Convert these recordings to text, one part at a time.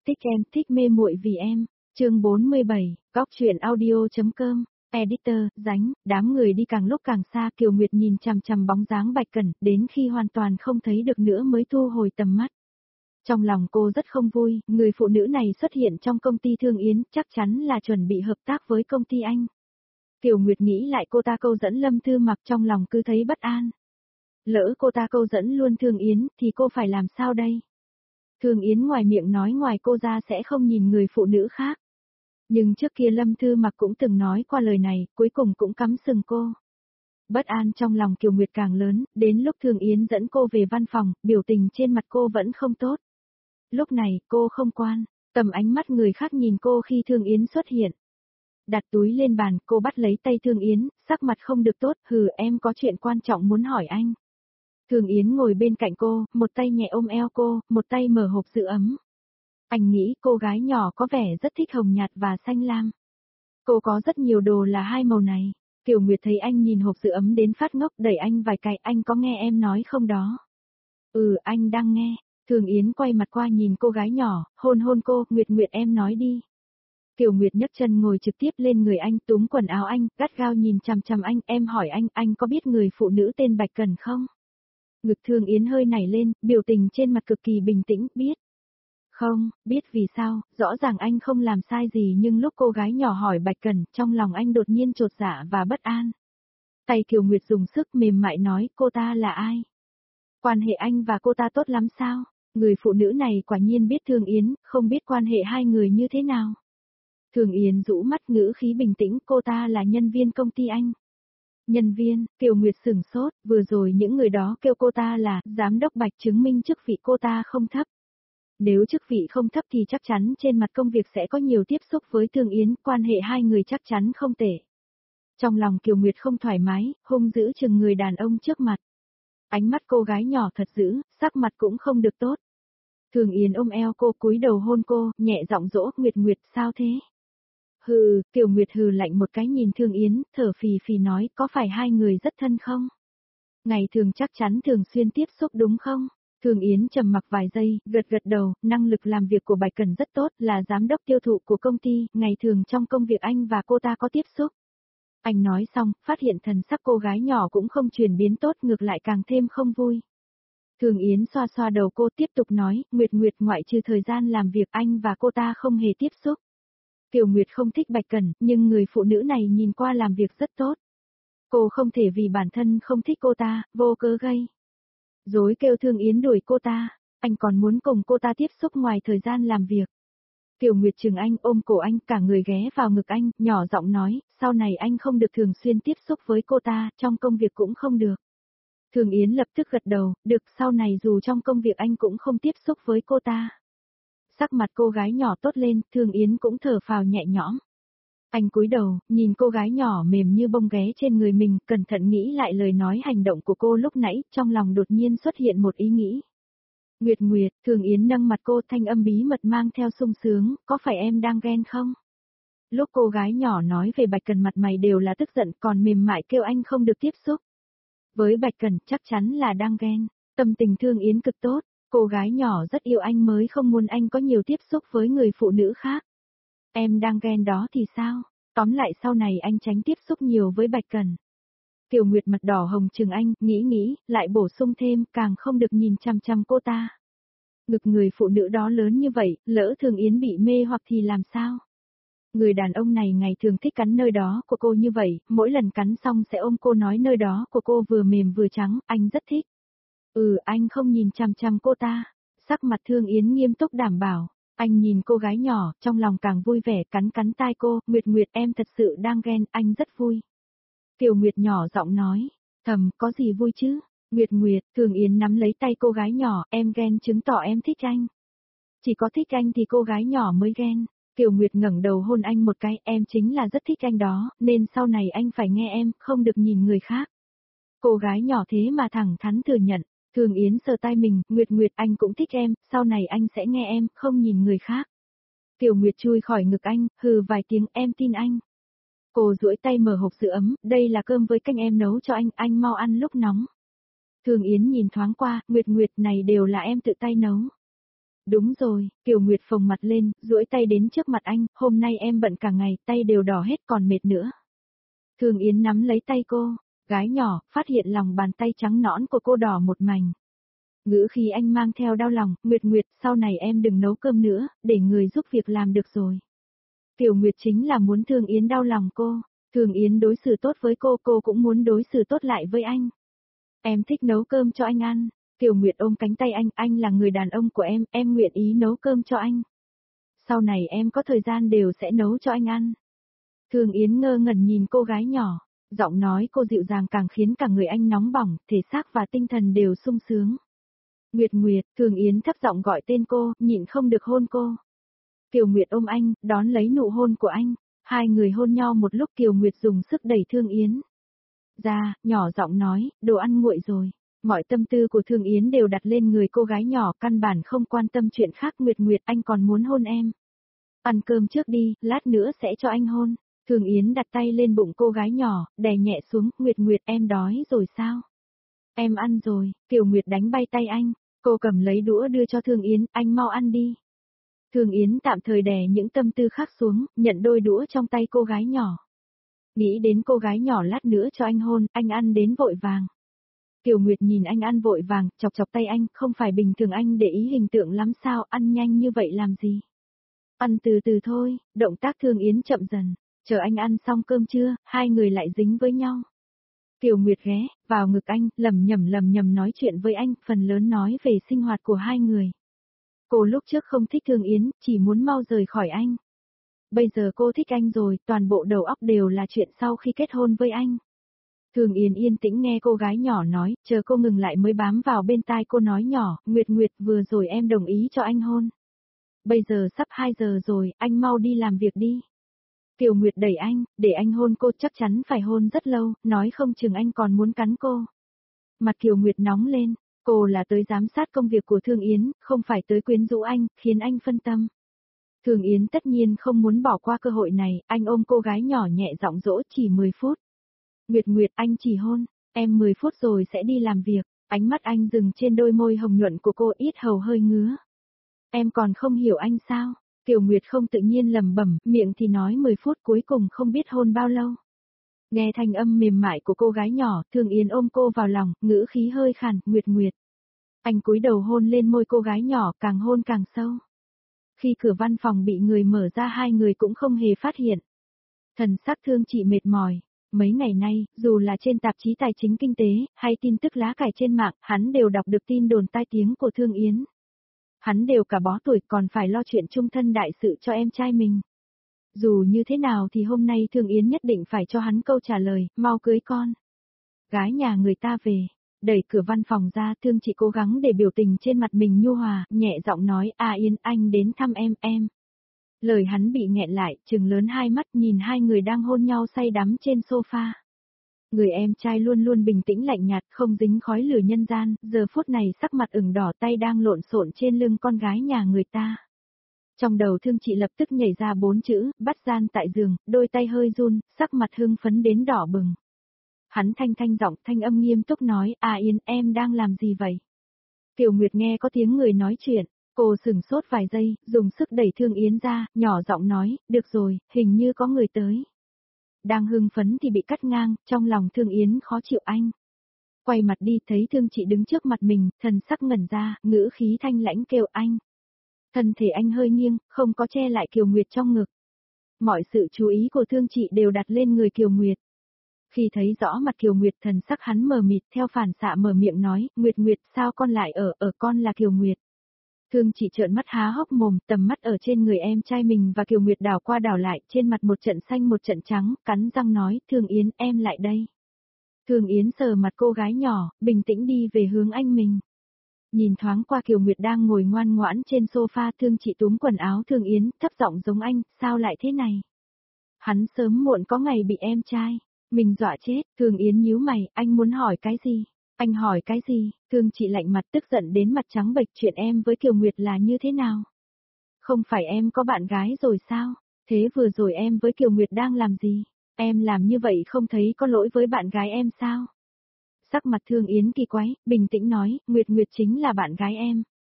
Thích em, thích mê muội vì em. Chương 47, Góc truyện audio.com. Editor, Dánh, đám người đi càng lúc càng xa, Kiều Nguyệt nhìn chằm chằm bóng dáng Bạch Cẩn, đến khi hoàn toàn không thấy được nữa mới thu hồi tầm mắt. Trong lòng cô rất không vui, người phụ nữ này xuất hiện trong công ty Thương Yến, chắc chắn là chuẩn bị hợp tác với công ty anh. Kiều Nguyệt nghĩ lại cô ta câu dẫn Lâm Thư Mặc, trong lòng cứ thấy bất an. Lỡ cô ta câu dẫn luôn Thương Yến, thì cô phải làm sao đây? Thương Yến ngoài miệng nói ngoài cô ra sẽ không nhìn người phụ nữ khác. Nhưng trước kia Lâm Thư Mặc cũng từng nói qua lời này, cuối cùng cũng cắm sừng cô. Bất an trong lòng Kiều Nguyệt càng lớn, đến lúc Thương Yến dẫn cô về văn phòng, biểu tình trên mặt cô vẫn không tốt. Lúc này, cô không quan tầm ánh mắt người khác nhìn cô khi Thương Yến xuất hiện. Đặt túi lên bàn, cô bắt lấy tay Thương Yến, sắc mặt không được tốt, em có chuyện quan trọng muốn hỏi anh. Thương Yến ngồi bên cạnh cô, một tay nhẹ ôm eo cô, một tay mở hộp giữ ấm. Anh nghĩ cô gái nhỏ có vẻ rất thích hồng nhạt và xanh lam. Cô có rất nhiều đồ là hai màu này. Kiều Nguyệt thấy anh nhìn hộp giữ ấm đến phát ngốc, đẩy anh vài cái, anh có nghe em nói không đó? Anh đang nghe. Thương Yến quay mặt qua nhìn cô gái nhỏ, hôn hôn cô, Nguyệt em nói đi. Kiều Nguyệt nhấc chân ngồi trực tiếp lên người anh, túm quần áo anh, gắt gao nhìn chằm chằm anh, em hỏi anh có biết người phụ nữ tên Bạch Cẩn không? Ngực Thương Yến hơi nảy lên, biểu tình trên mặt cực kỳ bình tĩnh, biết. Không, biết vì sao, rõ ràng anh không làm sai gì nhưng lúc cô gái nhỏ hỏi Bạch Cẩn, trong lòng anh đột nhiên chột dạ và bất an. Tay Kiều Nguyệt dùng sức mềm mại nói, cô ta là ai? Quan hệ anh và cô ta tốt lắm sao? Người phụ nữ này quả nhiên biết Thương Yến, không biết quan hệ hai người như thế nào. Thương Yến rũ mắt ngữ khí bình tĩnh, cô ta là nhân viên công ty anh. Nhân viên, Kiều Nguyệt sửng sốt, vừa rồi những người đó kêu cô ta là giám đốc Bạch, chứng minh chức vị cô ta không thấp. Nếu chức vị không thấp thì chắc chắn trên mặt công việc sẽ có nhiều tiếp xúc với Thương Yến, quan hệ hai người chắc chắn không tệ. Trong lòng Kiều Nguyệt không thoải mái, hung dữ chừng người đàn ông trước mặt. Ánh mắt cô gái nhỏ thật dữ, sắc mặt cũng không được tốt. Thương Yến ôm eo cô, cúi đầu hôn cô, nhẹ giọng dỗ, Nguyệt sao thế? Kiều Nguyệt hừ lạnh một cái nhìn Thương Yến, thở phì phì nói, có phải hai người rất thân không? Ngày thường chắc chắn thường xuyên tiếp xúc đúng không? Thương Yến trầm mặc vài giây, gật đầu, năng lực làm việc của Bạch Cẩn rất tốt, là giám đốc tiêu thụ của công ty, ngày thường trong công việc anh và cô ta có tiếp xúc. Anh nói xong, phát hiện thần sắc cô gái nhỏ cũng không chuyển biến tốt, ngược lại càng thêm không vui. Thương Yến xoa xoa đầu cô, tiếp tục nói, Nguyệt ngoại trừ thời gian làm việc anh và cô ta không hề tiếp xúc. Kiều Nguyệt không thích Bạch Cẩn, nhưng người phụ nữ này nhìn qua làm việc rất tốt. Cô không thể vì bản thân không thích cô ta, vô cớ gây dối kêu Thương Yến đuổi cô ta, anh còn muốn cùng cô ta tiếp xúc ngoài thời gian làm việc. Kiều Nguyệt chừng anh, ôm cổ anh, cả người ghé vào ngực anh, nhỏ giọng nói, sau này anh không được thường xuyên tiếp xúc với cô ta, trong công việc cũng không được. Thương Yến lập tức gật đầu, được, sau này dù trong công việc anh cũng không tiếp xúc với cô ta. Sắc mặt cô gái nhỏ tốt lên, Thương Yến cũng thở phào nhẹ nhõm. Anh cúi đầu, nhìn cô gái nhỏ mềm như bông ghé trên người mình, cẩn thận nghĩ lại lời nói hành động của cô lúc nãy, trong lòng đột nhiên xuất hiện một ý nghĩ. Nguyệt, Thương Yến nâng mặt cô, thanh âm bí mật mang theo sung sướng, có phải em đang ghen không? Lúc cô gái nhỏ nói về Bạch Cẩn mặt mày đều là tức giận, còn mềm mại kêu anh không được tiếp xúc. Với Bạch Cẩn chắc chắn là đang ghen, tâm tình Thương Yến cực tốt, cô gái nhỏ rất yêu anh mới không muốn anh có nhiều tiếp xúc với người phụ nữ khác. Em đang ghen đó thì sao? Tóm lại sau này anh tránh tiếp xúc nhiều với Bạch Cẩn. Kiều Nguyệt mặt đỏ hồng chừng anh, nghĩ, lại bổ sung thêm, càng không được nhìn chằm chằm cô ta. Ngực người phụ nữ đó lớn như vậy, lỡ Thương Yến bị mê hoặc thì làm sao? Người đàn ông này ngày thường thích cắn nơi đó của cô như vậy, mỗi lần cắn xong sẽ ôm cô nói nơi đó của cô vừa mềm vừa trắng, anh rất thích. Anh không nhìn chằm chằm cô ta. Sắc mặt Thương Yến nghiêm túc đảm bảo. Anh nhìn cô gái nhỏ, trong lòng càng vui vẻ, cắn tai cô, Nguyệt em thật sự đang ghen, anh rất vui. Kiều Nguyệt nhỏ giọng nói, thầm, có gì vui chứ? Nguyệt, Thương Yến nắm lấy tay cô gái nhỏ, em ghen chứng tỏ em thích anh. Chỉ có thích anh thì cô gái nhỏ mới ghen. Kiều Nguyệt ngẩng đầu hôn anh một cái, em chính là rất thích anh đó, nên sau này anh phải nghe em, không được nhìn người khác. Cô gái nhỏ thế mà thẳng thắn thừa nhận. Thương Yến sờ tay mình, Nguyệt anh cũng thích em, sau này anh sẽ nghe em, không nhìn người khác. Kiều Nguyệt chui khỏi ngực anh, hừ vài tiếng, em tin anh. Cô duỗi tay mở hộp sữa ấm, đây là cơm với canh em nấu cho anh mau ăn lúc nóng. Thương Yến nhìn thoáng qua, Nguyệt này đều là em tự tay nấu. Đúng rồi, Kiều Nguyệt phồng mặt lên, duỗi tay đến trước mặt anh, hôm nay em bận cả ngày, tay đều đỏ hết còn mệt nữa. Thường Yến nắm lấy tay cô, gái nhỏ, phát hiện lòng bàn tay trắng nõn của cô đỏ một mảnh. Ngữ khí anh mang theo đau lòng, Nguyệt Nguyệt, sau này em đừng nấu cơm nữa, để người giúp việc làm được rồi. Kiều Nguyệt chính là muốn Thường Yến đau lòng cô, Thường Yến đối xử tốt với cô cũng muốn đối xử tốt lại với anh. Em thích nấu cơm cho anh ăn. Kiều Nguyệt ôm cánh tay anh là người đàn ông của em nguyện ý nấu cơm cho anh. Sau này em có thời gian đều sẽ nấu cho anh ăn. Thường Yến ngơ ngẩn nhìn cô gái nhỏ, giọng nói cô dịu dàng càng khiến cả người anh nóng bỏng, thể xác và tinh thần đều sung sướng. Nguyệt Nguyệt, Thường Yến thấp giọng gọi tên cô, nhịn không được hôn cô. Kiều Nguyệt ôm anh, đón lấy nụ hôn của anh, hai người hôn nhau một lúc. Kiều Nguyệt dùng sức đẩy Thường Yến ra, nhỏ giọng nói, đồ ăn nguội rồi. Mọi tâm tư của Thường Yến đều đặt lên người cô gái nhỏ, căn bản không quan tâm chuyện khác. Nguyệt Nguyệt, anh còn muốn hôn em. Ăn cơm trước đi, lát nữa sẽ cho anh hôn. Thường Yến đặt tay lên bụng cô gái nhỏ, đè nhẹ xuống. Nguyệt Nguyệt, em đói rồi sao? Em ăn rồi. Kiều Nguyệt đánh bay tay anh, cô cầm lấy đũa đưa cho Thường Yến, anh mau ăn đi. Thường Yến tạm thời đè những tâm tư khác xuống, nhận đôi đũa trong tay cô gái nhỏ. Nghĩ đến cô gái nhỏ lát nữa cho anh hôn, anh ăn đến vội vàng. Kiều Nguyệt nhìn anh ăn vội vàng, chọc chọc tay anh, không phải bình thường anh để ý hình tượng lắm sao, ăn nhanh như vậy làm gì? Ăn từ từ thôi, động tác Thường Yến chậm dần, chờ anh ăn xong cơm trưa, hai người lại dính với nhau. Kiều Nguyệt ghé vào ngực anh, lầm nhầm nói chuyện với anh, phần lớn nói về sinh hoạt của hai người. Cô lúc trước không thích Thường Yến, chỉ muốn mau rời khỏi anh. Bây giờ cô thích anh rồi, toàn bộ đầu óc đều là chuyện sau khi kết hôn với anh. Thường Yến yên tĩnh nghe cô gái nhỏ nói, chờ cô ngừng lại mới bám vào bên tai cô nói nhỏ, Nguyệt Nguyệt, vừa rồi em đồng ý cho anh hôn. Bây giờ sắp 2 giờ rồi, anh mau đi làm việc đi. Kiều Nguyệt đẩy anh, để anh hôn cô, chắc chắn phải hôn rất lâu, nói không chừng anh còn muốn cắn cô. Mặt Kiều Nguyệt nóng lên, cô là tới giám sát công việc của Thường Yến, không phải tới quyến rũ anh, khiến anh phân tâm. Thường Yến tất nhiên không muốn bỏ qua cơ hội này, anh ôm cô gái nhỏ nhẹ giọng dỗ, chỉ 10 phút. Nguyệt Nguyệt, anh chỉ hôn, em 10 phút rồi sẽ đi làm việc. Ánh mắt anh dừng trên đôi môi hồng nhuận của cô, yết hầu hơi ngứa. Em còn không hiểu anh sao? Kiều Nguyệt không tự nhiên lẩm bẩm, miệng thì nói 10 phút, cuối cùng không biết hôn bao lâu. Nghe thanh âm mềm mại của cô gái nhỏ, Thường Yến ôm cô vào lòng, ngữ khí hơi khàn, Nguyệt Nguyệt. Anh cúi đầu hôn lên môi cô gái nhỏ, càng hôn càng sâu. Khi cửa văn phòng bị người mở ra, hai người cũng không hề phát hiện. Thần sắc Thương Chị mệt mỏi. Mấy ngày nay, dù là trên tạp chí tài chính kinh tế, hay tin tức lá cải trên mạng, hắn đều đọc được tin đồn tai tiếng của Thương Yến. Hắn đều cả bó tuổi còn phải lo chuyện chung thân đại sự cho em trai mình. Dù như thế nào thì hôm nay Thương Yến nhất định phải cho hắn câu trả lời, mau cưới con. Gái nhà người ta về, đẩy cửa văn phòng ra, Thương Chị cố gắng để biểu tình trên mặt mình nhu hòa, nhẹ giọng nói, Yến, anh đến thăm em. Lời hắn bị nghẹn lại, trừng lớn hai mắt nhìn hai người đang hôn nhau say đắm trên sofa. Người em trai luôn luôn bình tĩnh lạnh nhạt, không dính khói lửa nhân gian, giờ phút này sắc mặt ửng đỏ, tay đang lộn xộn trên lưng con gái nhà người ta. Trong đầu Thương Chị lập tức nhảy ra 4 chữ, bắt gian tại giường, đôi tay hơi run, sắc mặt hưng phấn đến đỏ bừng. Hắn thanh giọng, thanh âm nghiêm túc nói, Yến, em đang làm gì vậy? Kiều Nguyệt nghe có tiếng người nói chuyện, cô sửng sốt vài giây, dùng sức đẩy Thương Yến ra, nhỏ giọng nói, được rồi, hình như có người tới. Đang hưng phấn thì bị cắt ngang, trong lòng Thương Yến khó chịu anh. Quay mặt đi thấy Thương Chị đứng trước mặt mình, thần sắc ngẩn ra, ngữ khí thanh lãnh kêu anh. Thân thể anh hơi nghiêng, không có che lại Kiều Nguyệt trong ngực. Mọi sự chú ý của Thương Chị đều đặt lên người Kiều Nguyệt. Khi thấy rõ mặt Kiều Nguyệt, thần sắc hắn mờ mịt, theo phản xạ mở miệng nói, Nguyệt, sao con lại ở con là Kiều Nguyệt. Thương Chị trợn mắt há hốc mồm, tầm mắt ở trên người em trai mình và Kiều Nguyệt đảo qua đảo lại, trên mặt một trận xanh một trận trắng, cắn răng nói, Thương Yến, em lại đây. Thương Yến sờ mặt cô gái nhỏ, bình tĩnh đi về hướng anh mình. Nhìn thoáng qua Kiều Nguyệt đang ngồi ngoan ngoãn trên sofa, Thương Chị túm quần áo Thương Yến, thấp giọng giống anh, sao lại thế này? Hắn sớm muộn có ngày bị em trai mình dọa chết. Thương Yến nhíu mày, anh muốn hỏi cái gì? Anh hỏi cái gì? Thương Chị lạnh mặt, tức giận đến mặt trắng bệch, chuyện em với Kiều Nguyệt là như thế nào? Không phải em có bạn gái rồi sao? Thế vừa rồi em với Kiều Nguyệt đang làm gì? Em làm như vậy không thấy có lỗi với bạn gái em sao? Sắc mặt Thương Yến kỳ quái, bình tĩnh nói, Nguyệt chính là bạn gái em.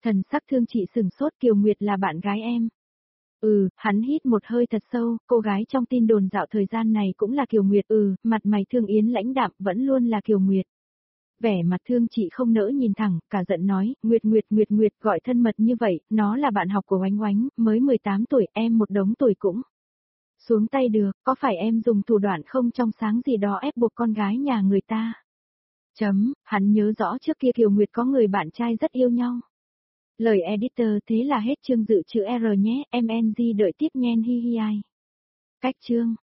Thần sắc Thương Trị sừng sốt, Kiều Nguyệt là bạn gái em. Hắn hít một hơi thật sâu, cô gái trong tin đồn dạo thời gian này cũng là Kiều Nguyệt. Mặt mày Thương Yến lãnh đạm, vẫn luôn là Kiều Nguyệt. Vẻ mặt Thương Trị không nỡ nhìn thẳng, cả giận nói, Nguyệt gọi thân mật như vậy, nó là bạn học của Oánh Oánh, mới 18 tuổi, em một đống tuổi cũng xuống tay được, có phải em dùng thủ đoạn không trong sáng gì đó ép buộc con gái nhà người ta? Hắn nhớ rõ trước kia Kiều Nguyệt có người bạn trai rất yêu nhau. Lời editor thế là hết chương dự chữ R nhé, MNG đợi tiếp nhen hi hi ai. Cách chương.